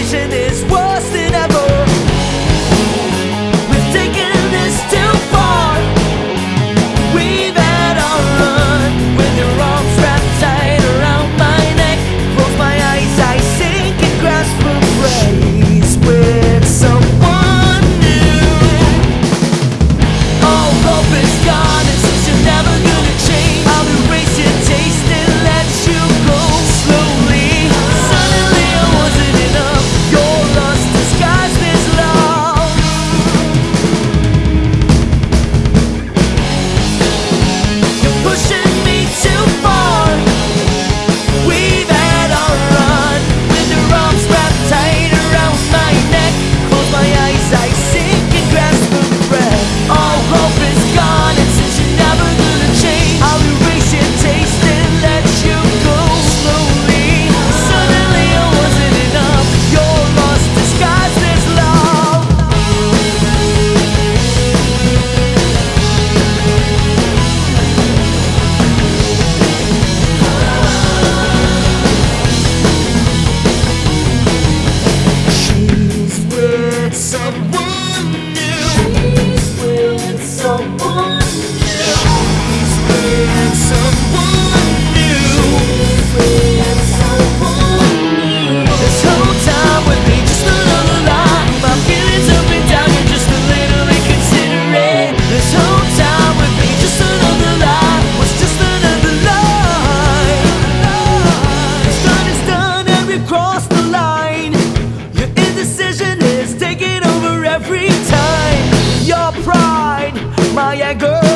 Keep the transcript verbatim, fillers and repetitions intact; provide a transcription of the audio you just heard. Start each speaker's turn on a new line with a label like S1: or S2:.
S1: situation is worse than ever. We've taken this too far. We've had our run. With your arms wrapped tight around my neck, close my eyes, I sink and grasp for praise with someone new. All hope is gone, and since you're never gonna change, I'll erase your taste and let you go slowly. Suddenly I wasn't enough. Your lust disguised as love. You're pushing me too far. We've had our run. With your arms wrapped tight around my neck, close my eyes, I sink and grasp for breath. All hope is gone, and since you're never gonna change, I'll erase your taste and let you go slowly. Suddenly I wasn't enough. Your lust disguised as love. She's with someone new. She's with someone new. She's with someone new. She's with someone new. This whole time with me, just another lie. My feelings up and down, you're just a little inconsiderate. This whole time with me, just another lie. Was just another lie. It's done, it's done, and we've crossed the line. Your indecision is taking over every time. Your pride, my anger